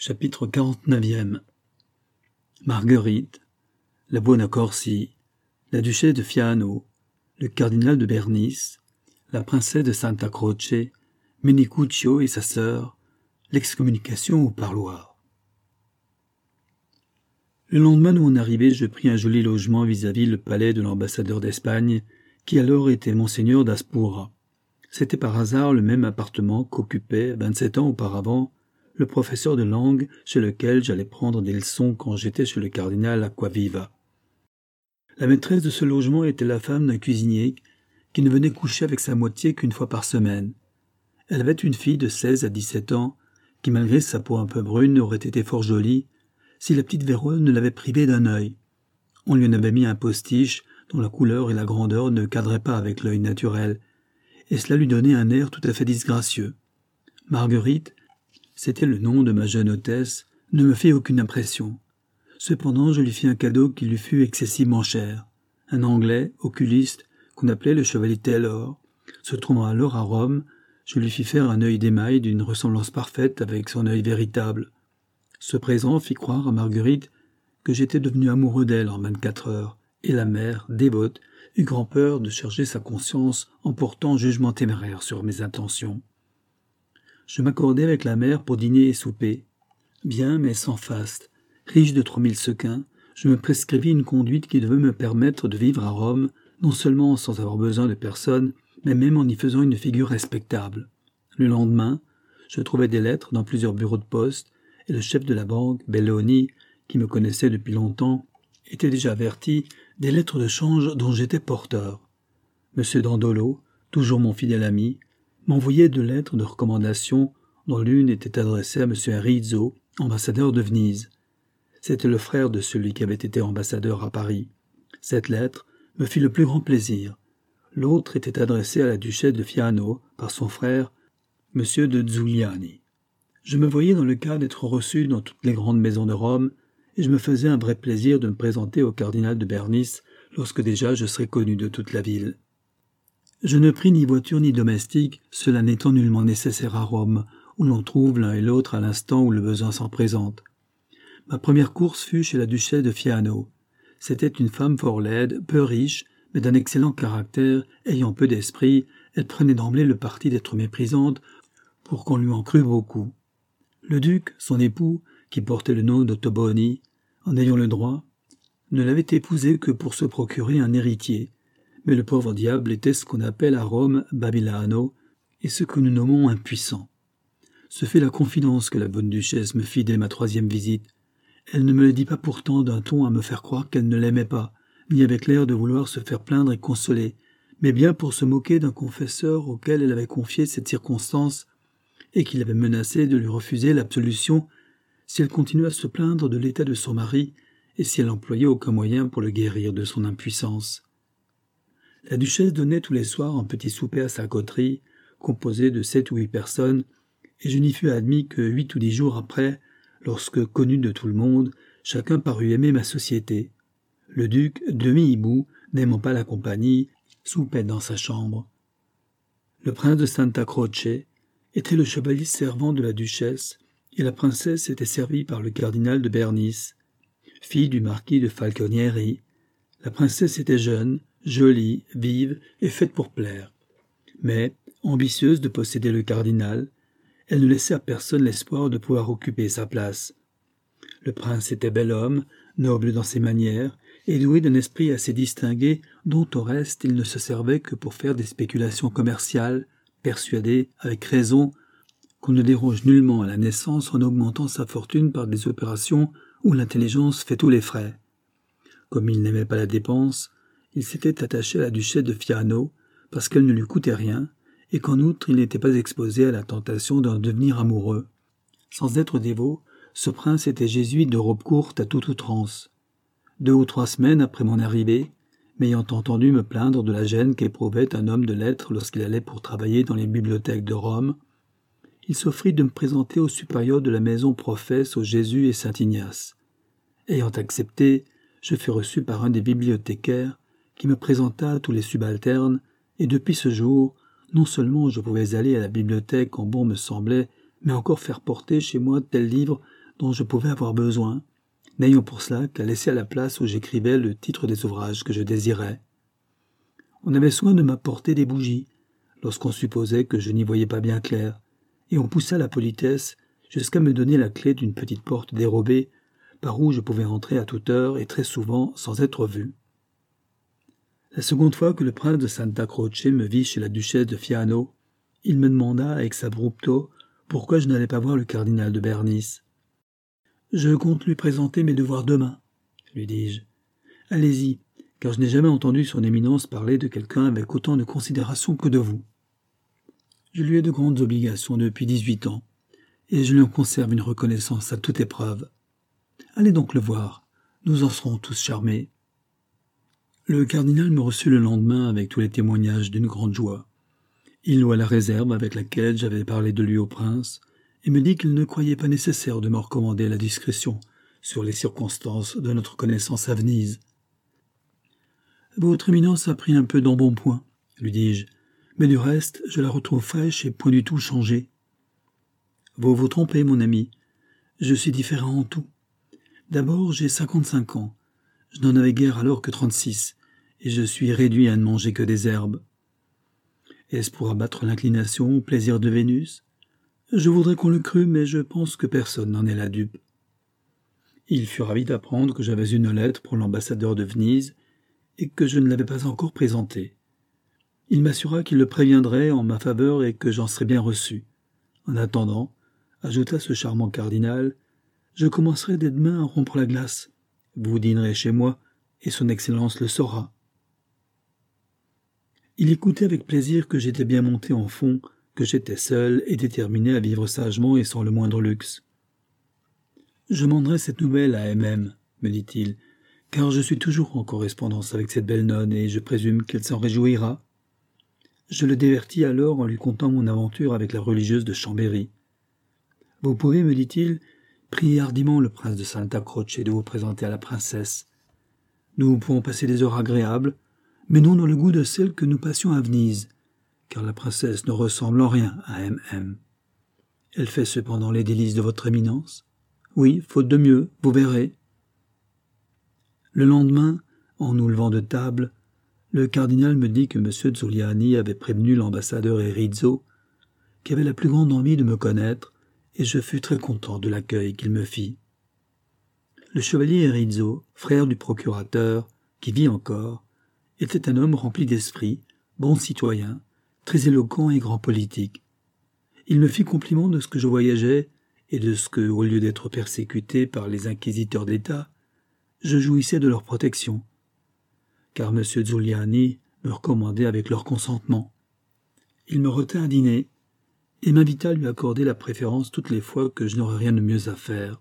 Chapitre 49e. Marguerite, la Buonaccorsi, la duchesse de Fiano, le cardinal de Bernis, la princesse de Santa Croce, Menicuccio et sa sœur, l'excommunication au parloir. Le lendemain de mon arrivée, je pris un joli logement vis-à-vis le palais de l'ambassadeur d'Espagne, qui alors était Monseigneur d'Aspura. C'était par hasard le même appartement qu'occupait, 27 ans auparavant, le professeur de langue chez lequel j'allais prendre des leçons quand j'étais chez le cardinal Acquaviva. La maîtresse de ce logement était la femme d'un cuisinier qui ne venait coucher avec sa moitié qu'une fois par semaine. Elle avait une fille de 16 à 17 ans qui, malgré sa peau un peu brune, aurait été fort jolie si la petite Vérole ne l'avait privée d'un œil. On lui en avait mis un postiche dont la couleur et la grandeur ne cadraient pas avec l'œil naturel, et cela lui donnait un air tout à fait disgracieux. Marguerite, c'était le nom de ma jeune hôtesse, ne me fit aucune impression. Cependant, je lui fis un cadeau qui lui fut excessivement cher. Un Anglais, oculiste, qu'on appelait le chevalier Taylor. Se trouvant alors à Rome, je lui fis faire un œil d'émail d'une ressemblance parfaite avec son œil véritable. Ce présent fit croire à Marguerite que j'étais devenu amoureux d'elle en 24 heures, et la mère, dévote, eut grand-peur de charger sa conscience en portant jugement téméraire sur mes intentions. Je m'accordai avec la mère pour dîner et souper. Bien, mais sans faste. Riche de 3000 sequins, je me prescrivis une conduite qui devait me permettre de vivre à Rome, non seulement sans avoir besoin de personne, mais même en y faisant une figure respectable. Le lendemain, je trouvai des lettres dans plusieurs bureaux de poste, et le chef de la banque, Belloni, qui me connaissait depuis longtemps, était déjà averti des lettres de change dont j'étais porteur. M. Dandolo, toujours mon fidèle ami, m'envoyait 2 lettres de recommandation, dont l'une était adressée à M. Rizzo, ambassadeur de Venise. C'était le frère de celui qui avait été ambassadeur à Paris. Cette lettre me fit le plus grand plaisir. L'autre était adressée à la duchesse de Fiano par son frère, M. de Zuliani. Je me voyais dans le cas d'être reçu dans toutes les grandes maisons de Rome, et je me faisais un vrai plaisir de me présenter au cardinal de Bernis lorsque déjà je serais connu de toute la ville. Je ne pris ni voiture ni domestique, cela n'étant nullement nécessaire à Rome, où l'on trouve l'un et l'autre à l'instant où le besoin s'en présente. Ma première course fut chez la duchesse de Fiano. C'était une femme fort laide, peu riche, mais d'un excellent caractère, ayant peu d'esprit, elle prenait d'emblée le parti d'être méprisante pour qu'on lui en crût beaucoup. Le duc, son époux, qui portait le nom d'Ottoboni, en ayant le droit, ne l'avait épousée que pour se procurer un héritier. Mais le pauvre diable était ce qu'on appelle à Rome Babilano, et ce que nous nommons impuissant. Ce fut la confidence que la bonne duchesse me fit dès ma 3e visite. Elle ne me le dit pas pourtant d'un ton à me faire croire qu'elle ne l'aimait pas, ni avec l'air de vouloir se faire plaindre et consoler, mais bien pour se moquer d'un confesseur auquel elle avait confié cette circonstance et qui l'avait menacé de lui refuser l'absolution si elle continuait à se plaindre de l'état de son mari et si elle n'employait aucun moyen pour le guérir de son impuissance. La duchesse donnait tous les soirs un petit souper à sa coterie, composé de 7 ou 8 personnes, et je n'y fus admis que 8 ou 10 jours après, lorsque, connu de tout le monde, chacun parut aimer ma société. Le duc, demi-hibou, n'aimant pas la compagnie, soupait dans sa chambre. Le prince de Santa Croce était le chevalier servant de la duchesse, et la princesse était servie par le cardinal de Bernis, fille du marquis de Falconieri. La princesse était jeune, jolie, vive et faite pour plaire. Mais, ambitieuse de posséder le cardinal, elle ne laissait à personne l'espoir de pouvoir occuper sa place. Le prince était bel homme, noble dans ses manières, et doué d'un esprit assez distingué, dont au reste il ne se servait que pour faire des spéculations commerciales, persuadé, avec raison, qu'on ne déroge nullement à la naissance en augmentant sa fortune par des opérations où l'intelligence fait tous les frais. Comme il n'aimait pas la dépense, il s'était attaché à la duchesse de Fiano parce qu'elle ne lui coûtait rien, et qu'en outre il n'était pas exposé à la tentation d'en devenir amoureux. Sans être dévot, ce prince était jésuite de robe courte à toute outrance. 2 ou 3 semaines après mon arrivée, m'ayant entendu me plaindre de la gêne qu'éprouvait un homme de lettres lorsqu'il allait pour travailler dans les bibliothèques de Rome, il s'offrit de me présenter au supérieur de la maison Professe au Jésus et Saint-Ignace. Ayant accepté, je fus reçu par un des bibliothécaires qui me présenta à tous les subalternes, et depuis ce jour, non seulement je pouvais aller à la bibliothèque quand bon me semblait, mais encore faire porter chez moi tel livre dont je pouvais avoir besoin, n'ayant pour cela qu'à laisser à la place où j'écrivais le titre des ouvrages que je désirais. On avait soin de m'apporter des bougies, lorsqu'on supposait que je n'y voyais pas bien clair, et on poussa la politesse jusqu'à me donner la clé d'une petite porte dérobée, par où je pouvais entrer à toute heure et très souvent sans être vu. La seconde fois que le prince de Santa Croce me vit chez la duchesse de Fiano, il me demanda ex abrupto pourquoi je n'allais pas voir le cardinal de Bernis. « Je compte lui présenter mes devoirs demain, » lui dis-je. « Allez-y, car je n'ai jamais entendu son éminence parler de quelqu'un avec autant de considération que de vous. Je lui ai de grandes obligations depuis 18 ans, et je lui en conserve une reconnaissance à toute épreuve. Allez donc le voir, nous en serons tous charmés. » Le cardinal me reçut le lendemain avec tous les témoignages d'une grande joie. Il loua la réserve avec laquelle j'avais parlé de lui au prince, et me dit qu'il ne croyait pas nécessaire de me recommander la discrétion sur les circonstances de notre connaissance à Venise. « Votre éminence a pris un peu d'embonpoint, » lui dis-je, « mais du reste, je la retrouve fraîche et point du tout changée. »« Vous vous trompez, mon ami. Je suis différent en tout. D'abord, j'ai 55 ans. Je n'en avais guère alors que 36, et je suis réduit à ne manger que des herbes. Est-ce pour abattre l'inclination au plaisir de Vénus ? Je voudrais qu'on le crût, mais je pense que personne n'en est la dupe. » Il fut ravi d'apprendre que j'avais une lettre pour l'ambassadeur de Venise et que je ne l'avais pas encore présentée. Il m'assura qu'il le préviendrait en ma faveur et que j'en serais bien reçu. En attendant, ajouta ce charmant cardinal, je commencerai dès demain à rompre la glace. Vous dînerez chez moi, et son Excellence le saura. Il écoutait avec plaisir que j'étais bien monté en fond, que j'étais seul et déterminé à vivre sagement et sans le moindre luxe. « Je mènerai cette nouvelle à M.M., me dit-il, car je suis toujours en correspondance avec cette belle nonne et je présume qu'elle s'en réjouira. » Je le divertis alors en lui contant mon aventure avec la religieuse de Chambéry. « Vous pouvez, me dit-il, prier hardiment le prince de Santa Croce de vous présenter à la princesse. Nous pouvons passer des heures agréables, mais non dans le goût de celles que nous passions à Venise, car la princesse ne ressemble en rien à M.M. Elle fait cependant les délices de votre éminence. Oui, faute de mieux, vous verrez. » Le lendemain, en nous levant de table, le cardinal me dit que M. Zuliani avait prévenu l'ambassadeur Erizzo, qui avait la plus grande envie de me connaître, et je fus très content de l'accueil qu'il me fit. Le chevalier Erizzo, frère du procurateur, qui vit encore, était un homme rempli d'esprit, bon citoyen, très éloquent et grand politique. Il me fit compliment de ce que je voyageais et de ce que, au lieu d'être persécuté par les inquisiteurs d'État, je jouissais de leur protection, car M. Zuliani me recommandait avec leur consentement. Il me retint à dîner et m'invita à lui accorder la préférence toutes les fois que je n'aurais rien de mieux à faire.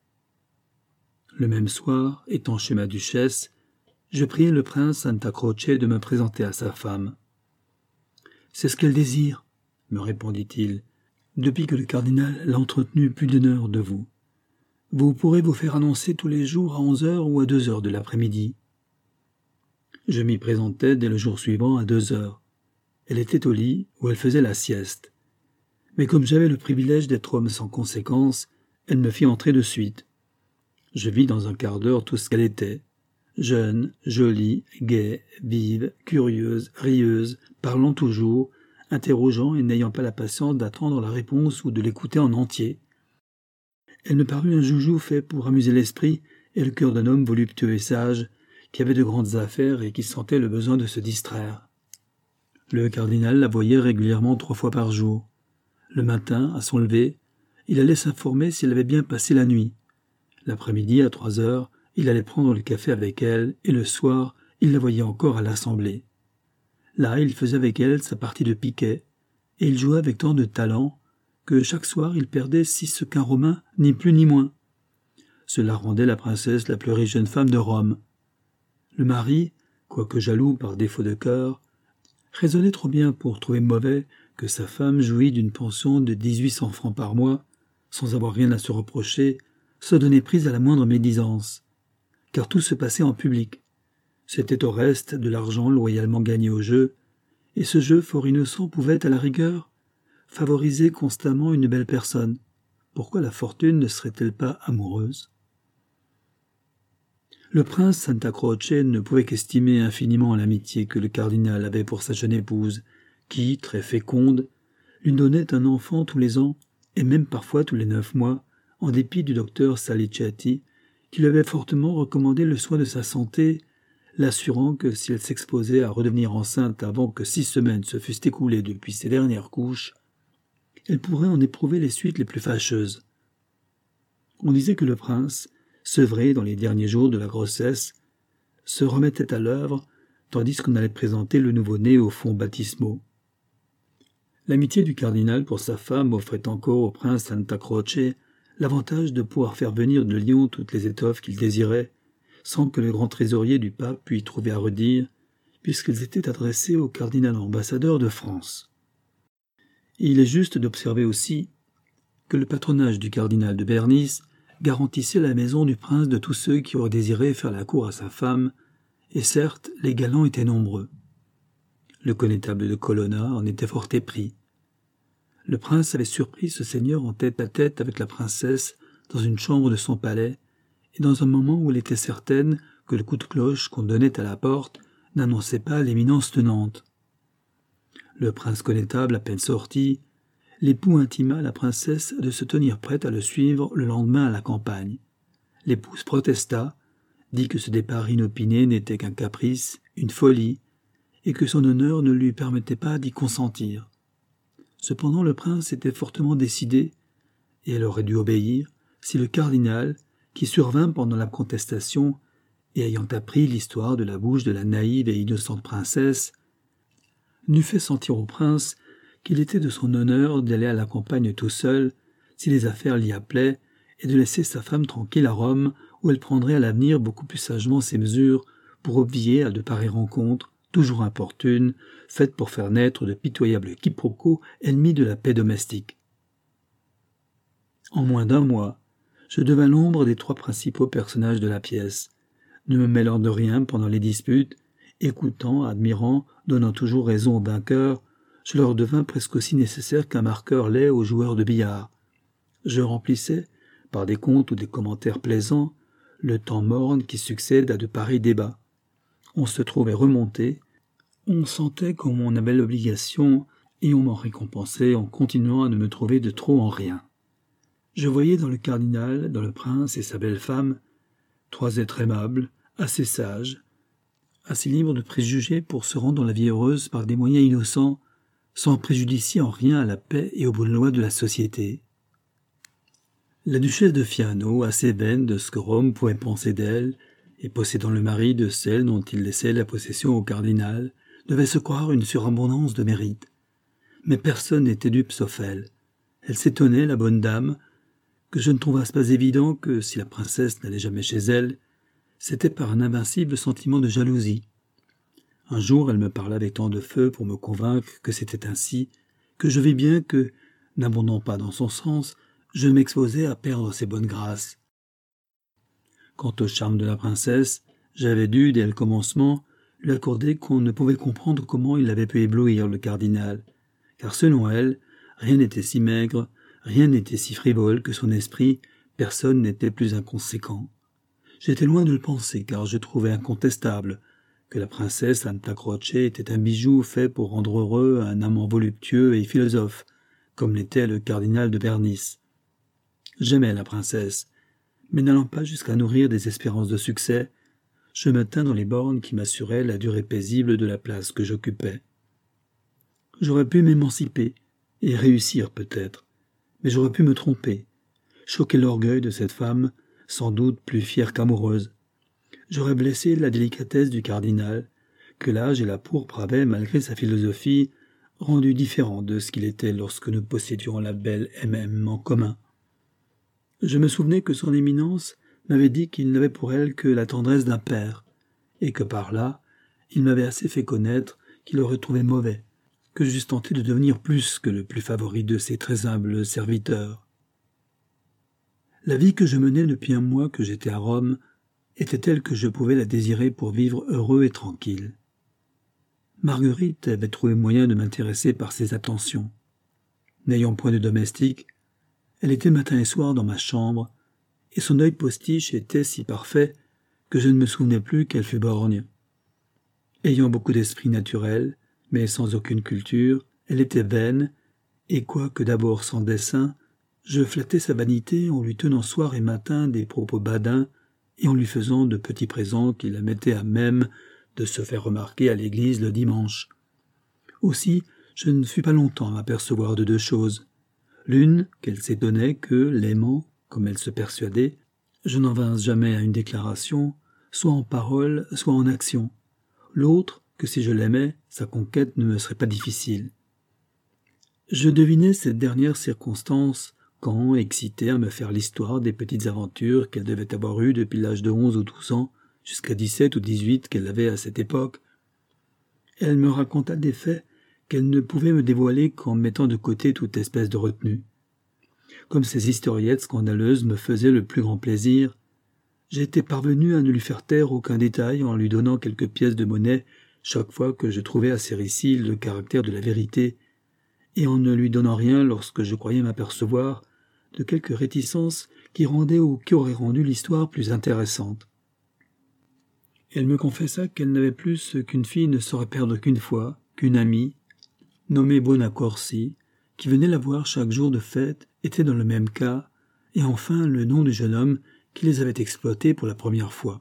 Le même soir, étant chez ma duchesse, je priai le prince Santa Croce de me présenter à sa femme. « C'est ce qu'elle désire, » me répondit-il, « depuis que le cardinal l'a entretenu plus d'une heure de vous. Vous pourrez vous faire annoncer tous les jours à 11h ou à 2h de l'après-midi. » Je m'y présentai dès le jour suivant à 2h. Elle était au lit où elle faisait la sieste. Mais comme j'avais le privilège d'être homme sans conséquence, elle me fit entrer de suite. Je vis dans un quart d'heure tout ce qu'elle était. Jeune, jolie, gaie, vive, curieuse, rieuse, parlant toujours, interrogeant et n'ayant pas la patience d'attendre la réponse ou de l'écouter en entier. Elle me parut un joujou fait pour amuser l'esprit et le cœur d'un homme voluptueux et sage, qui avait de grandes affaires et qui sentait le besoin de se distraire. Le cardinal la voyait régulièrement 3 fois par jour. Le matin, à son lever, il allait s'informer si elle avait bien passé la nuit. L'après-midi, à 3h, il allait prendre le café avec elle, et le soir, il la voyait encore à l'Assemblée. Là, il faisait avec elle sa partie de piquet, et il jouait avec tant de talent que chaque soir il perdait 6 sequins romains, ni plus ni moins. Cela rendait la princesse la plus riche jeune femme de Rome. Le mari, quoique jaloux par défaut de cœur, raisonnait trop bien pour trouver mauvais que sa femme jouit d'une pension de 1800 francs par mois, sans avoir rien à se reprocher, se donnait prise à la moindre médisance, car tout se passait en public. C'était au reste de l'argent loyalement gagné au jeu, et ce jeu fort innocent pouvait, à la rigueur, favoriser constamment une belle personne, pourquoi la fortune ne serait-elle pas amoureuse? Le prince Santa Croce ne pouvait qu'estimer infiniment l'amitié que le cardinal avait pour sa jeune épouse, qui, très féconde, lui donnait un enfant tous les ans, et même parfois tous les 9 mois, en dépit du docteur Salicetti, qui lui avait fortement recommandé le soin de sa santé, l'assurant que si elle s'exposait à redevenir enceinte avant que 6 semaines se fussent écoulées depuis ses dernières couches, elle pourrait en éprouver les suites les plus fâcheuses. On disait que le prince, sevré dans les derniers jours de la grossesse, se remettait à l'œuvre, tandis qu'on allait présenter le nouveau-né aux fonts baptismaux. L'amitié du cardinal pour sa femme offrait encore au prince Santa Croce l'avantage de pouvoir faire venir de Lyon toutes les étoffes qu'il désirait, sans que le grand trésorier du pape pût y trouver à redire, puisqu'elles étaient adressées au cardinal ambassadeur de France. Et il est juste d'observer aussi que le patronage du cardinal de Bernice garantissait la maison du prince de tous ceux qui auraient désiré faire la cour à sa femme, et certes, les galants étaient nombreux. Le connétable de Colonna en était fort épris. Le prince avait surpris ce seigneur en tête-à-tête avec la princesse dans une chambre de son palais, et dans un moment où elle était certaine que le coup de cloche qu'on donnait à la porte n'annonçait pas l'éminence tenante. Le prince connétable, à peine sorti, l'époux intima la princesse de se tenir prête à le suivre le lendemain à la campagne. L'épouse protesta, dit que ce départ inopiné n'était qu'un caprice, une folie, et que son honneur ne lui permettait pas d'y consentir. Cependant le prince était fortement décidé, et elle aurait dû obéir, si le cardinal, qui survint pendant la contestation, et ayant appris l'histoire de la bouche de la naïve et innocente princesse, n'eût fait sentir au prince qu'il était de son honneur d'aller à la campagne tout seul, si les affaires l'y appelaient, et de laisser sa femme tranquille à Rome, où elle prendrait à l'avenir beaucoup plus sagement ses mesures pour obvier à de pareilles rencontres, toujours importunes, faites pour faire naître de pitoyables quiproquos ennemis de la paix domestique. En moins d'1 mois, je devins l'ombre des 3 principaux personnages de la pièce, ne me mêlant de rien pendant les disputes, écoutant, admirant, donnant toujours raison aux vainqueurs, je leur devins presque aussi nécessaire qu'un marqueur l'est aux joueurs de billard. Je remplissais, par des contes ou des commentaires plaisants, le temps morne qui succède à de pareils débats. On se trouvait remonté, on sentait qu'on m'en avait l'obligation, et on m'en récompensait en continuant à ne me trouver de trop en rien. Je voyais dans le cardinal, dans le prince et sa belle femme, 3 êtres aimables, assez sages, assez libres de préjugés pour se rendre dans la vie heureuse par des moyens innocents, sans préjudicier en rien à la paix et aux bonnes lois de la société. La duchesse de Fiano, assez vaine de ce que Rome pouvait penser d'elle, et possédant le mari de celle dont il laissait la possession au cardinal, devait se croire une surabondance de mérite. Mais personne n'était dupe sauf elle. Elle s'étonnait, la bonne dame, que je ne trouvasse pas évident que, si la princesse n'allait jamais chez elle, c'était par un invincible sentiment de jalousie. Un jour, elle me parla avec tant de feu pour me convaincre que c'était ainsi, que je vis bien que, n'abondant pas dans son sens, je m'exposais à perdre ses bonnes grâces. Quant au charme de la princesse, j'avais dû, dès le commencement, lui accorder qu'on ne pouvait comprendre comment il avait pu éblouir le cardinal, car selon elle, rien n'était si maigre, rien n'était si frivole que son esprit, personne n'était plus inconséquent. J'étais loin de le penser, car je trouvais incontestable que la princesse Santa Croce était un bijou fait pour rendre heureux un amant voluptueux et philosophe, comme l'était le cardinal de Bernice. J'aimais la princesse, mais n'allant pas jusqu'à nourrir des espérances de succès, je me tins dans les bornes qui m'assuraient la durée paisible de la place que j'occupais. J'aurais pu m'émanciper, et réussir peut-être, mais j'aurais pu me tromper, choquer l'orgueil de cette femme, sans doute plus fière qu'amoureuse. J'aurais blessé la délicatesse du cardinal, que l'âge et la pourpre avaient, malgré sa philosophie, rendu différent de ce qu'il était lorsque nous possédions la belle M.M. en commun. Je me souvenais que son éminence m'avait dit qu'il n'avait pour elle que la tendresse d'un père, et que par là, il m'avait assez fait connaître qu'il aurait trouvé mauvais, que j'eusse tenté de devenir plus que le plus favori de ses très humbles serviteurs. La vie que je menais depuis 1 mois que j'étais à Rome était telle que je pouvais la désirer pour vivre heureux et tranquille. Marguerite avait trouvé moyen de m'intéresser par ses attentions. N'ayant point de domestique, Elle était matin et soir dans ma chambre, et son œil postiche était si parfait que je ne me souvenais plus qu'elle fût borgne. Ayant beaucoup d'esprit naturel, mais sans aucune culture, elle était vaine, et quoique d'abord sans dessein, je flattais sa vanité en lui tenant soir et matin des propos badins et en lui faisant de petits présents qui la mettaient à même de se faire remarquer à l'église le dimanche. Aussi, je ne fus pas longtemps à m'apercevoir de deux choses. L'une, qu'elle s'étonnait que, l'aimant, comme elle se persuadait, je n'en vinsse jamais à une déclaration, soit en parole, soit en action. L'autre, que si je l'aimais, sa conquête ne me serait pas difficile. Je devinais cette dernière circonstance quand, excitée à me faire l'histoire des petites aventures qu'elle devait avoir eues depuis l'âge de 11 ou 12 ans, jusqu'à 17 ou 18 qu'elle avait à cette époque, elle me raconta des faits qu'elle ne pouvait me dévoiler qu'en mettant de côté toute espèce de retenue. Comme ces historiettes scandaleuses me faisaient le plus grand plaisir, j'étais parvenu à ne lui faire taire aucun détail en lui donnant quelques pièces de monnaie chaque fois que je trouvais à ces récits le caractère de la vérité, et en ne lui donnant rien lorsque je croyais m'apercevoir de quelques réticences qui rendaient ou qui auraient rendu l'histoire plus intéressante. Elle me confessa qu'elle n'avait plus ce qu'une fille ne saurait perdre qu'une fois, qu'une amie, nommée Bonacorsi, qui venait la voir chaque jour de fête, était dans le même cas, et enfin le nom du jeune homme qui les avait exploités pour la première fois.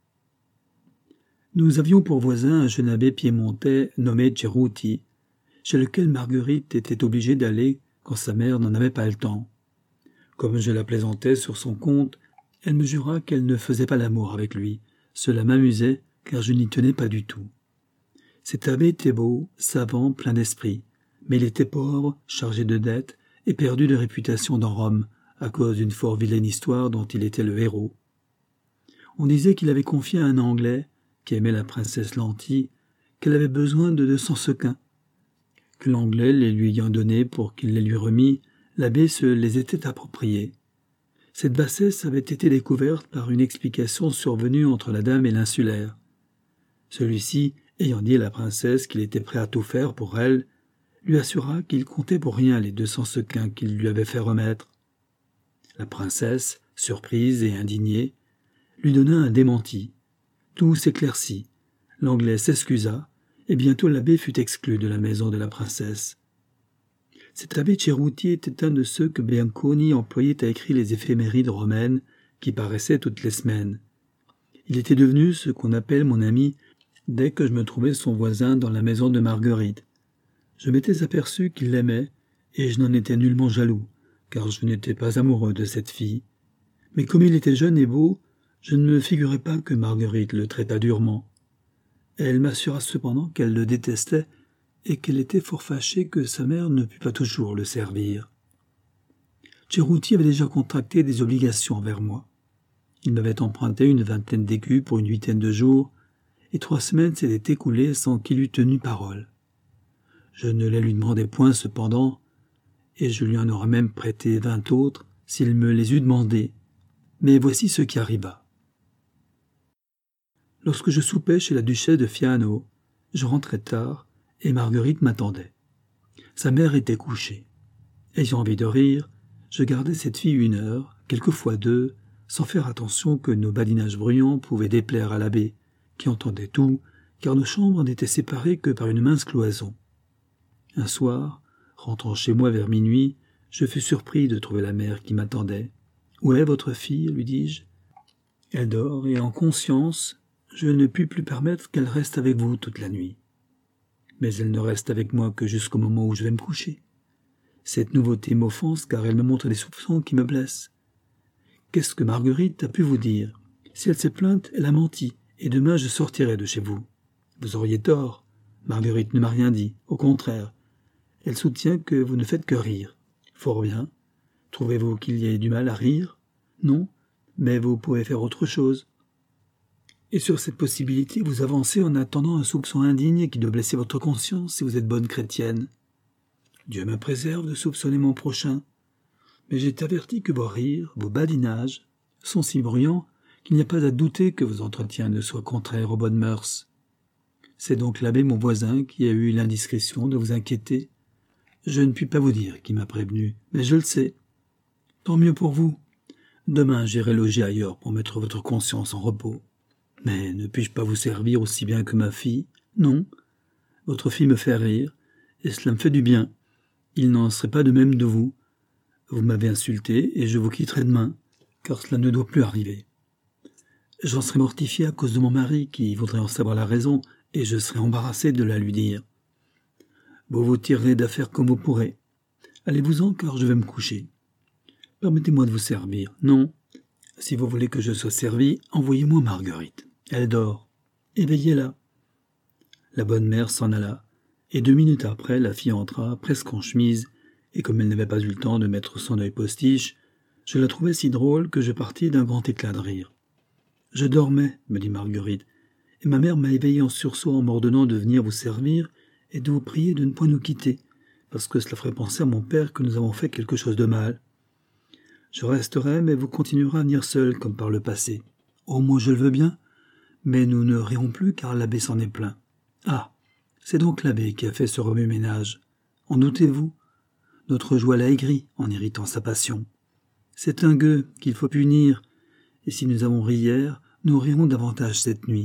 Nous avions pour voisin un jeune abbé piémontais nommé Ceruti, chez lequel Marguerite était obligée d'aller quand sa mère n'en avait pas le temps. Comme je la plaisantais sur son compte, elle me jura qu'elle ne faisait pas l'amour avec lui. Cela m'amusait, car je n'y tenais pas du tout. Cet abbé était beau, savant, plein d'esprit, mais il était pauvre, chargé de dettes et perdu de réputation dans Rome, à cause d'une fort vilaine histoire dont il était le héros. On disait qu'il avait confié à un Anglais, qui aimait la princesse Lanty, qu'elle avait besoin de 200 sequins. Que l'Anglais les lui ayant donnés pour qu'il les lui remît, l'abbé se les était appropriés. Cette bassesse avait été découverte par une explication survenue entre la dame et l'insulaire. Celui-ci, ayant dit à la princesse qu'il était prêt à tout faire pour elle, lui assura qu'il comptait pour rien les 200 sequins qu'il lui avait fait remettre. La princesse, surprise et indignée, lui donna un démenti. Tout s'éclaircit. L'Anglais s'excusa, et bientôt l'abbé fut exclu de la maison de la princesse. Cet abbé Ceruti était un de ceux que Bianconi employait à écrire les éphémérides romaines qui paraissaient toutes les semaines. Il était devenu ce qu'on appelle mon ami dès que je me trouvais son voisin dans la maison de Marguerite. Je m'étais aperçu qu'il l'aimait, et je n'en étais nullement jaloux, car je n'étais pas amoureux de cette fille. Mais comme il était jeune et beau, je ne me figurais pas que Marguerite le traitât durement. Elle m'assura cependant qu'elle le détestait et qu'elle était fort fâchée que sa mère ne pût pas toujours le servir. Ceruti avait déjà contracté des obligations envers moi. Il m'avait emprunté une 20aine d'écus pour une 8aine de jours, et 3 semaines s'étaient écoulées sans qu'il eût tenu parole. Je ne les lui demandais point cependant, et je lui en aurais même prêté 20 autres s'il me les eût demandés. Mais voici ce qui arriva. Lorsque je soupais chez la duchesse de Fiano, je rentrais tard, et Marguerite m'attendait. Sa mère était couchée. Ayant envie de rire, je gardais cette fille 1 heure, quelquefois 2, sans faire attention que nos badinages bruyants pouvaient déplaire à l'abbé, qui entendait tout, car nos chambres n'étaient séparées que par une mince cloison. Un soir, rentrant chez moi vers minuit, je fus surpris de trouver la mère qui m'attendait. « Où est votre fille ?» lui dis-je. « Elle dort, et en conscience, je ne puis plus permettre qu'elle reste avec vous toute la nuit. Mais elle ne reste avec moi que jusqu'au moment où je vais me coucher. Cette nouveauté m'offense car elle me montre des soupçons qui me blessent. Qu'est-ce que Marguerite a pu vous dire? Si elle s'est plainte, elle a menti, et demain je sortirai de chez vous. Vous auriez tort. Marguerite ne m'a rien dit, au contraire. Elle soutient que vous ne faites que rire. Fort bien. Trouvez-vous qu'il y ait du mal à rire? Non, mais vous pouvez faire autre chose. Et sur cette possibilité, vous avancez en attendant un soupçon indigne qui doit blesser votre conscience si vous êtes bonne chrétienne. Dieu me préserve de soupçonner mon prochain. Mais j'ai été averti que vos rires, vos badinages, sont si bruyants qu'il n'y a pas à douter que vos entretiens ne soient contraires aux bonnes mœurs. C'est donc l'abbé mon voisin qui a eu l'indiscrétion de vous inquiéter. Je ne puis pas vous dire qui m'a prévenu, mais je le sais. Tant mieux pour vous. Demain, j'irai loger ailleurs pour mettre votre conscience en repos. Mais ne puis-je pas vous servir aussi bien que ma fille? Non. Votre fille me fait rire, et cela me fait du bien. Il n'en serait pas de même de vous. Vous m'avez insulté, et je vous quitterai demain, car cela ne doit plus arriver. J'en serais mortifié à cause de mon mari, qui voudrait en savoir la raison, et je serais embarrassé de la lui dire. Vous vous tirerez d'affaire comme vous pourrez. Allez-vous-en, car je vais me coucher. Permettez-moi de vous servir. Non. Si vous voulez que je sois servi, envoyez-moi Marguerite. Elle dort. Éveillez-la. La bonne mère s'en alla, et 2 minutes après, la fille entra, presque en chemise, et comme elle n'avait pas eu le temps de mettre son œil postiche, je la trouvais si drôle que je partis d'un grand éclat de rire. « Je dormais, me dit Marguerite, et ma mère m'a éveillé en sursaut en m'ordonnant de venir vous servir et de vous prier de ne point nous quitter, parce que cela ferait penser à mon père que nous avons fait quelque chose de mal. Je resterai, mais vous continuerez à venir seul, comme par le passé. Oh, moi je le veux bien, mais nous ne rirons plus car l'abbé s'en est plaint. Ah, c'est donc l'abbé qui a fait ce remue-ménage. En doutez-vous? Notre joie l'a aigri en irritant sa passion. C'est un gueux qu'il faut punir, et si nous avons ri hier, nous rirons davantage cette nuit. »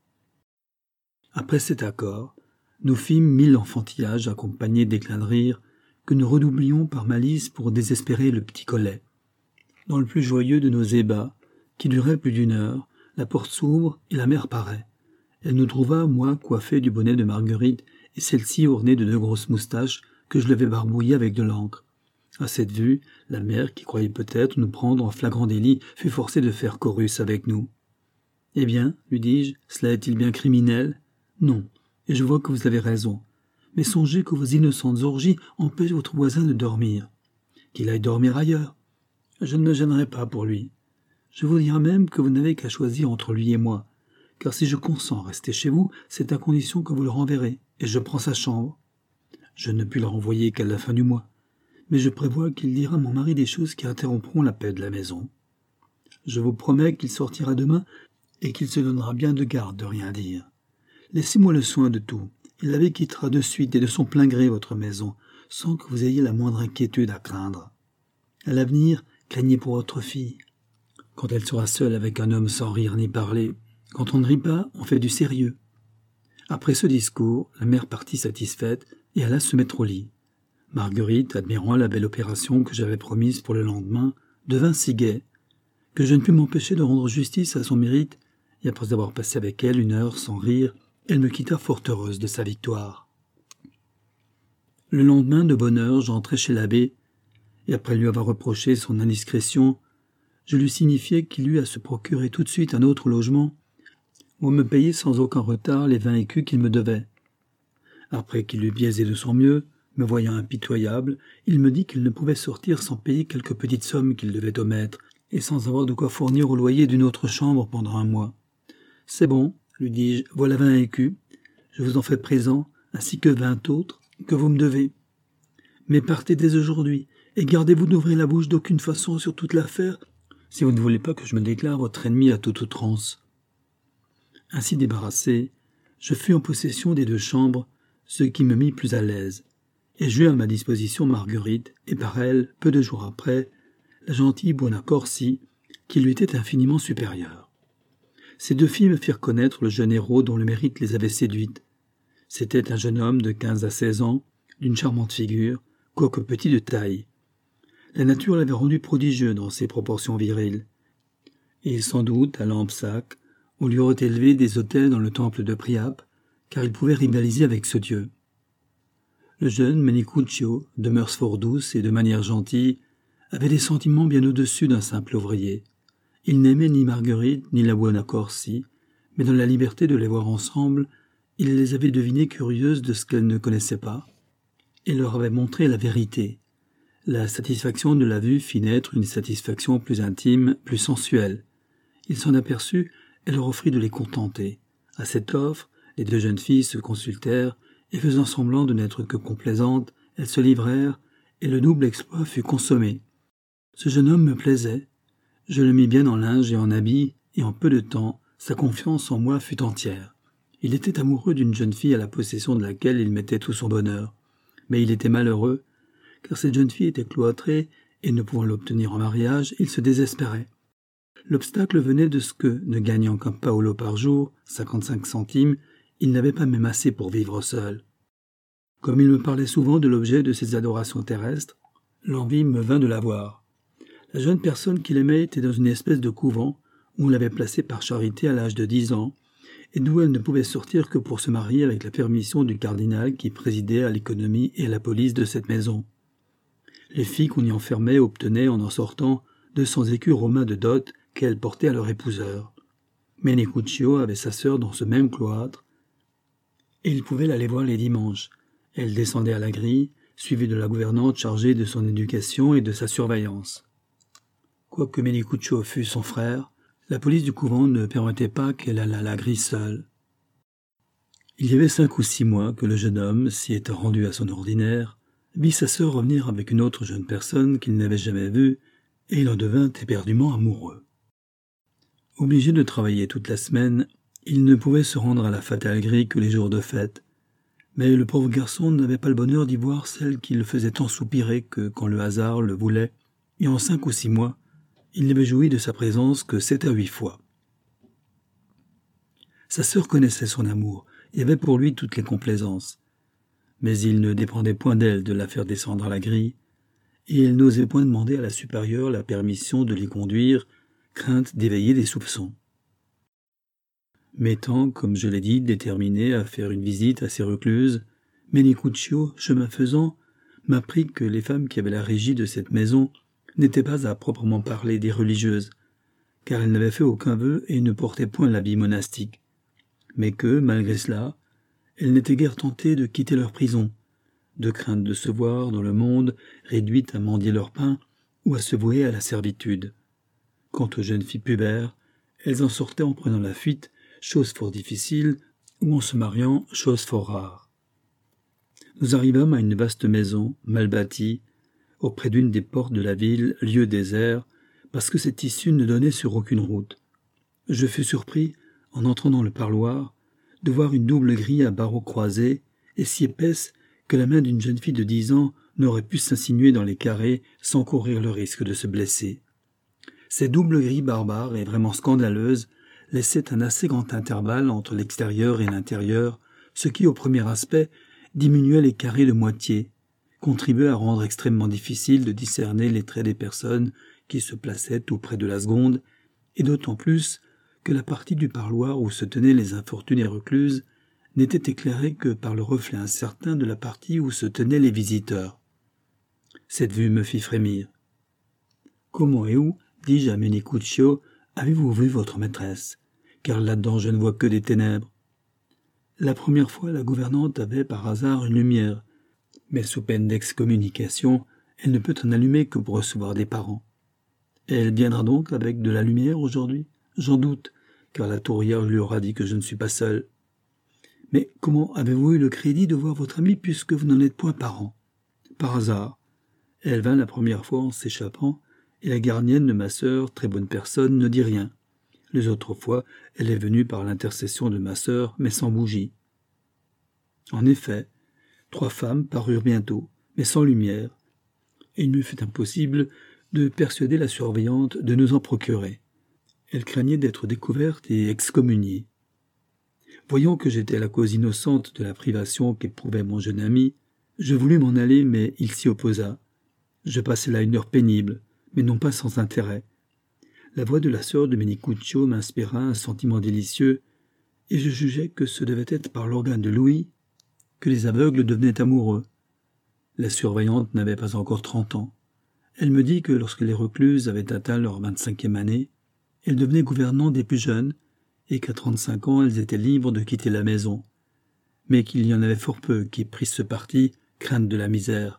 Après cet accord, nous fîmes 1000 enfantillages accompagnés d'éclats de rire que nous redoublions par malice pour désespérer le petit Collet. Dans le plus joyeux de nos ébats, qui durait plus d'1 heure, la porte s'ouvre et la mère paraît. Elle nous trouva, moi, coiffé du bonnet de Marguerite, et celle-ci ornée de 2 grosses moustaches que je l'avais barbouillées avec de l'encre. À cette vue, la mère, qui croyait peut-être nous prendre en flagrant délit, fut forcée de faire chorus avec nous. « Eh bien, lui dis-je, cela est-il bien criminel ? Non, et je vois que vous avez raison. Mais songez que vos innocentes orgies empêchent votre voisin de dormir. Qu'il aille dormir ailleurs. Je ne me gênerai pas pour lui. Je vous dirai même que vous n'avez qu'à choisir entre lui et moi, car si je consens à rester chez vous, c'est à condition que vous le renverrez, et je prends sa chambre. Je ne puis le renvoyer qu'à la fin du mois, mais je prévois qu'il dira à mon mari des choses qui interrompront la paix de la maison. Je vous promets qu'il sortira demain et qu'il se donnera bien de garde de rien dire. Laissez-moi le soin de tout, et l'abbé quittera de suite et de son plein gré votre maison, sans que vous ayez la moindre inquiétude à craindre. À l'avenir, craignez pour votre fille. Quand elle sera seule avec un homme sans rire ni parler, quand on ne rit pas, on fait du sérieux. » Après ce discours, la mère partit satisfaite et alla se mettre au lit. Marguerite, admirant la belle opération que j'avais promise pour le lendemain, devint si gaie que je ne pus m'empêcher de rendre justice à son mérite, et après avoir passé avec elle 1 heure sans rire, elle me quitta fort heureuse de sa victoire. Le lendemain, de bonne heure, j'entrai chez l'abbé, et après lui avoir reproché son indiscrétion, je lui signifiai qu'il eut à se procurer tout de suite un autre logement, ou me payer sans aucun retard les 20 écus qu'il me devait. Après qu'il eut biaisé de son mieux, me voyant impitoyable, il me dit qu'il ne pouvait sortir sans payer quelques petites sommes qu'il devait au maître, et sans avoir de quoi fournir au loyer d'une autre chambre pendant 1 mois. « C'est bon, lui dis-je, voilà 20 écus, je vous en fais présent, ainsi que 20 autres que vous me devez. Mais partez dès aujourd'hui, et gardez-vous d'ouvrir la bouche d'aucune façon sur toute l'affaire, si vous ne voulez pas que je me déclare votre ennemi à toute outrance. » Ainsi débarrassé, je fus en possession des 2 chambres, ce qui me mit plus à l'aise, et j'eus à ma disposition Marguerite, et par elle, peu de jours après, la gentille Buonaccorsi, qui lui était infiniment supérieure. Ces 2 filles me firent connaître le jeune héros dont le mérite les avait séduites. C'était un jeune homme de 15 à 16 ans, d'une charmante figure, quoique petit de taille. La nature l'avait rendu prodigieux dans ses proportions viriles. Et sans doute, à Lampsaque, on lui aurait élevé des autels dans le temple de Priape, car il pouvait rivaliser avec ce dieu. Le jeune Menicuccio, de mœurs fort douces et de manières gentilles, avait des sentiments bien au-dessus d'un simple ouvrier. Il n'aimait ni Marguerite ni la Buonaccorsi, mais dans la liberté de les voir ensemble, il les avait devinées curieuses de ce qu'elles ne connaissaient pas, et leur avait montré la vérité. La satisfaction de la vue fit naître une satisfaction plus intime, plus sensuelle. Il s'en aperçut et leur offrit de les contenter. À cette offre, les 2 jeunes filles se consultèrent, et faisant semblant de n'être que complaisantes, elles se livrèrent, et le double exploit fut consommé. Ce jeune homme me plaisait. Je le mis bien en linge et en habit, et en peu de temps, sa confiance en moi fut entière. Il était amoureux d'une jeune fille à la possession de laquelle il mettait tout son bonheur. Mais il était malheureux, car cette jeune fille était cloîtrée et ne pouvant l'obtenir en mariage, il se désespérait. L'obstacle venait de ce que, ne gagnant qu'un paolo par jour, 55 centimes, il n'avait pas même assez pour vivre seul. Comme il me parlait souvent de l'objet de ses adorations terrestres, l'envie me vint de la voir. La jeune personne qu'il aimait était dans une espèce de couvent où on l'avait placée par charité à l'âge de 10 ans, et d'où elle ne pouvait sortir que pour se marier avec la permission du cardinal qui présidait à l'économie et à la police de cette maison. Les filles qu'on y enfermait obtenaient, en sortant, 200 écus romains de dot qu'elle portait à leur épouseur. Menicuccio avait sa sœur dans ce même cloître, et il pouvait l'aller voir les dimanches. Elle descendait à la grille, suivie de la gouvernante chargée de son éducation et de sa surveillance. Quoique Menicuccio fût son frère, la police du couvent ne permettait pas qu'elle allât à la grille seule. Il y avait 5 ou 6 mois que le jeune homme, s'y étant rendu à son ordinaire, vit sa sœur revenir avec une autre jeune personne qu'il n'avait jamais vue, et il en devint éperdument amoureux. Obligé de travailler toute la semaine, il ne pouvait se rendre à la fatale grille que les jours de fête, mais le pauvre garçon n'avait pas le bonheur d'y voir celle qui le faisait tant soupirer que, quand le hasard le voulait, et en 5 ou 6 mois, il n'avait joui de sa présence que 7 à 8 fois. Sa sœur connaissait son amour et avait pour lui toutes les complaisances, mais il ne dépendait point d'elle de la faire descendre à la grille, et elle n'osait point demander à la supérieure la permission de l'y conduire, crainte d'éveiller des soupçons. M'étant, comme je l'ai dit, déterminé à faire une visite à ces recluses, Menicuccio, chemin faisant, m'apprit que les femmes qui avaient la régie de cette maison n'étaient pas à proprement parler des religieuses, car elles n'avaient fait aucun vœu et ne portaient point l'habit monastique, mais que, malgré cela, elles n'étaient guère tentées de quitter leur prison, de crainte de se voir dans le monde réduites à mendier leur pain ou à se vouer à la servitude. Quant aux jeunes filles pubères, elles en sortaient en prenant la fuite, chose fort difficile, ou en se mariant, chose fort rare. Nous arrivâmes à une vaste maison, mal bâtie, auprès d'une des portes de la ville, lieu désert, parce que cette issue ne donnait sur aucune route. Je fus surpris, en entrant dans le parloir, de voir une double grille à barreaux croisés, et si épaisse que la main d'une jeune fille de 10 ans n'aurait pu s'insinuer dans les carrés sans courir le risque de se blesser. Ces doubles grilles barbares et vraiment scandaleuses laissaient un assez grand intervalle entre l'extérieur et l'intérieur, ce qui, au premier aspect, diminuait les carrés de moitié, contribuait à rendre extrêmement difficile de discerner les traits des personnes qui se plaçaient tout près de la seconde, et d'autant plus que la partie du parloir où se tenaient les infortunées recluses n'était éclairée que par le reflet incertain de la partie où se tenaient les visiteurs. Cette vue me fit frémir. « Comment et où, dis-je à Menicuccio, avez-vous vu votre maîtresse? Car là-dedans je ne vois que des ténèbres. » La première fois, la gouvernante avait par hasard une lumière, mais sous peine d'excommunication, elle ne peut en allumer que pour recevoir des parents. Elle viendra donc avec de la lumière aujourd'hui? J'en doute, car la tourière lui aura dit que je ne suis pas seul. Mais comment avez-vous eu le crédit de voir votre amie puisque vous n'en êtes point parent? Par hasard. Elle vint la première fois en s'échappant, et la gardienne de ma sœur, très bonne personne, ne dit rien. Les autres fois, elle est venue par l'intercession de ma sœur, mais sans bougie. En effet, 3 femmes parurent bientôt, mais sans lumière, et il me fut impossible de persuader la surveillante de nous en procurer. Elle craignait d'être découverte et excommuniée. Voyant que j'étais la cause innocente de la privation qu'éprouvait mon jeune ami, je voulus m'en aller, mais il s'y opposa. Je passai là une heure pénible, mais non pas sans intérêt. La voix de la sœur de Menicuccio m'inspira un sentiment délicieux, et je jugeai que ce devait être par l'organe de l'ouïe que les aveugles devenaient amoureux. La surveillante n'avait pas encore 30 ans. Elle me dit que lorsque les recluses avaient atteint leur 25e année, elles devenaient gouvernantes des plus jeunes, et qu'à 35 ans elles étaient libres de quitter la maison, mais qu'il y en avait fort peu qui prissent ce parti, crainte de la misère.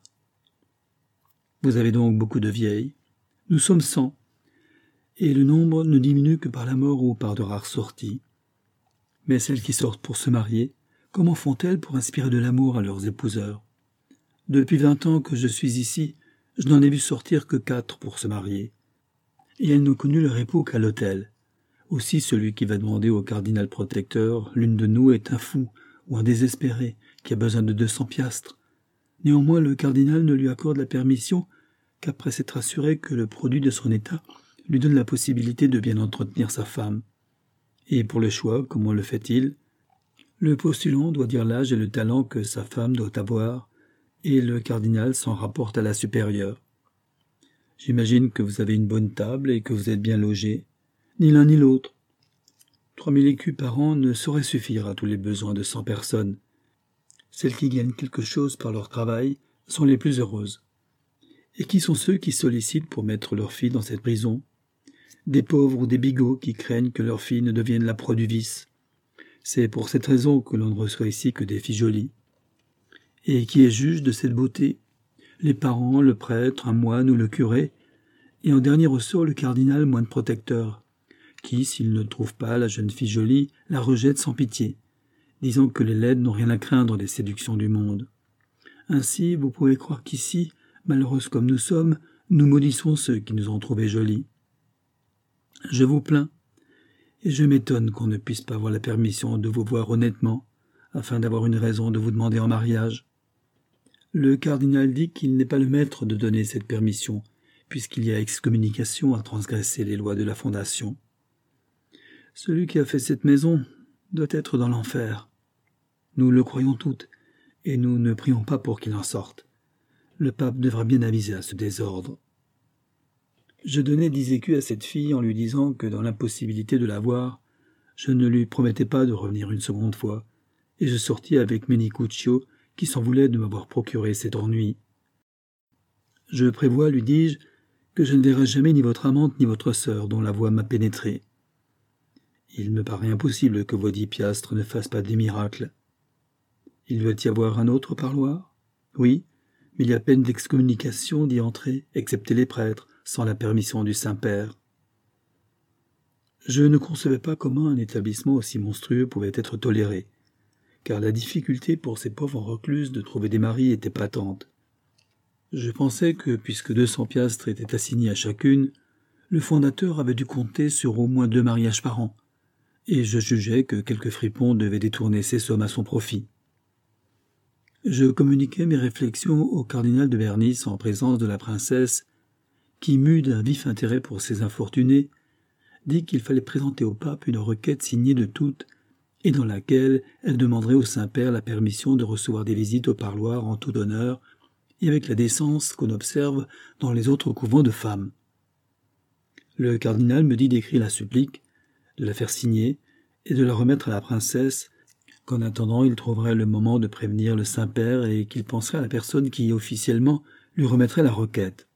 Vous avez donc beaucoup de vieilles? Nous sommes 100, et le nombre ne diminue que par la mort ou par de rares sorties. Mais celles qui sortent pour se marier, comment font-elles pour inspirer de l'amour à leurs épouseurs? Depuis 20 ans que je suis ici, je n'en ai vu sortir que 4 pour se marier, et elles n'ont connu leur époux qu'à l'hôtel. Aussi celui qui va demander au cardinal protecteur l'une de nous est un fou ou un désespéré qui a besoin de 200 piastres. Néanmoins le cardinal ne lui accorde la permission qu'après s'être assuré que le produit de son état lui donne la possibilité de bien entretenir sa femme. Et pour le choix, comment le fait-il? Le postulant doit dire l'âge et le talent que sa femme doit avoir, et le cardinal s'en rapporte à la supérieure. J'imagine que vous avez une bonne table et que vous êtes bien logé, ni l'un ni l'autre. 3000 écus par an ne sauraient suffire à tous les besoins de 100 personnes. Celles qui gagnent quelque chose par leur travail sont les plus heureuses. Et qui sont ceux qui sollicitent pour mettre leur fille dans cette prison? Des pauvres ou des bigots qui craignent que leur fille ne devienne la proie du vice. C'est pour cette raison que l'on ne reçoit ici que des filles jolies. Et qui est juge de cette beauté? Les parents, le prêtre, un moine ou le curé, et en dernier ressort le cardinal moine protecteur, qui, s'il ne trouve pas la jeune fille jolie, la rejette sans pitié, disant que les laides n'ont rien à craindre des séductions du monde. Ainsi, vous pouvez croire qu'ici, malheureuses comme nous sommes, nous maudissons ceux qui nous ont trouvés jolis. Je vous plains, et je m'étonne qu'on ne puisse pas avoir la permission de vous voir honnêtement, afin d'avoir une raison de vous demander en mariage. Le cardinal dit qu'il n'est pas le maître de donner cette permission, puisqu'il y a excommunication à transgresser les lois de la fondation. Celui qui a fait cette maison doit être dans l'enfer. Nous le croyons toutes, et nous ne prions pas pour qu'il en sorte. Le pape devra bien aviser à ce désordre. Je donnai 10 écus à cette fille en lui disant que dans l'impossibilité de la voir, je ne lui promettais pas de revenir une seconde fois, et je sortis avec Menicuccio, qui s'en voulait de m'avoir procuré cet ennui. Je prévois, lui dis-je, que je ne verrai jamais ni votre amante ni votre sœur, dont la voix m'a pénétré. Il me paraît impossible que vos 10 piastres ne fassent pas des miracles. Il doit y avoir un autre parloir? Oui, mais il y a peine d'excommunication d'y entrer, excepté les prêtres, sans la permission du Saint-Père. Je ne concevais pas comment un établissement aussi monstrueux pouvait être toléré, car la difficulté pour ces pauvres recluses de trouver des maris était patente. Je pensais que, puisque 200 piastres étaient assignés à chacune, le fondateur avait dû compter sur au moins 2 mariages par an, et je jugeais que quelques fripons devaient détourner ces sommes à son profit. Je communiquai mes réflexions au cardinal de Bernis en présence de la princesse, qui, mue d'un vif intérêt pour ces infortunés, dit qu'il fallait présenter au pape une requête signée de toutes, et dans laquelle elle demanderait au Saint-Père la permission de recevoir des visites au parloir en tout honneur, et avec la décence qu'on observe dans les autres couvents de femmes. Le cardinal me dit d'écrire la supplique, de la faire signer, et de la remettre à la princesse, qu'en attendant il trouverait le moment de prévenir le Saint-Père et qu'il penserait à la personne qui, officiellement, lui remettrait la requête.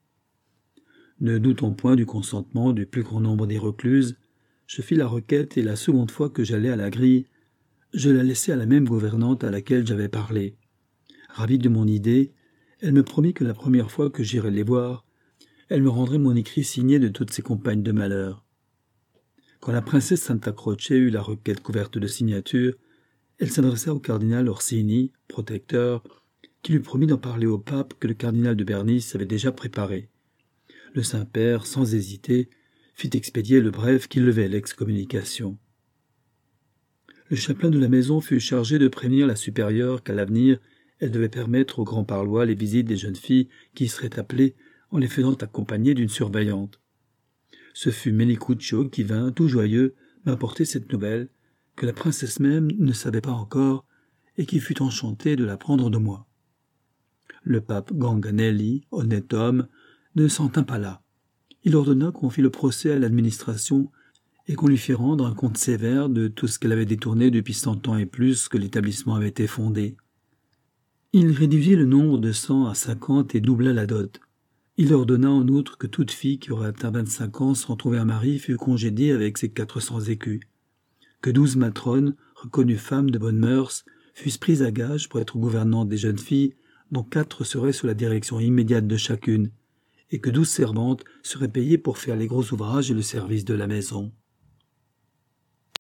Ne doutons point du consentement du plus grand nombre des recluses. Je fis la requête et la seconde fois que j'allai à la grille, je la laissai à la même gouvernante à laquelle j'avais parlé. Ravie de mon idée, elle me promit que la première fois que j'irais les voir, elle me rendrait mon écrit signé de toutes ses compagnes de malheur. Quand la princesse Santa Croce eut la requête couverte de signatures, elle s'adressa au cardinal Orsini, protecteur, qui lui promit d'en parler au pape que le cardinal de Bernis avait déjà préparé. Le Saint-Père, sans hésiter, fit expédier le bref qui levait l'excommunication. Le chapelain de la maison fut chargé de prévenir la supérieure qu'à l'avenir, elle devait permettre au grand parloir les visites des jeunes filles qui y seraient appelées en les faisant accompagner d'une surveillante. Ce fut Menicuccio qui vint, tout joyeux, m'apporter cette nouvelle, que la princesse même ne savait pas encore, et qui fut enchantée de l'apprendre de moi. Le pape Ganganelli, honnête homme, ne s'en tint pas là. Il ordonna qu'on fît le procès à l'administration et qu'on lui fit rendre un compte sévère de tout ce qu'elle avait détourné depuis 100 ans et plus que l'établissement avait été fondé. Il réduisit le nombre de 100 à 50 et doubla la dot. Il ordonna en outre que toute fille qui aurait atteint 25 ans sans trouver un mari fût congédiée avec ses 400 écus, que 12 matrones, reconnues femmes de bonnes mœurs, fussent prises à gage pour être gouvernantes des jeunes filles, dont 4 seraient sous la direction immédiate de chacune, et que 12 servantes seraient payées pour faire les gros ouvrages et le service de la maison.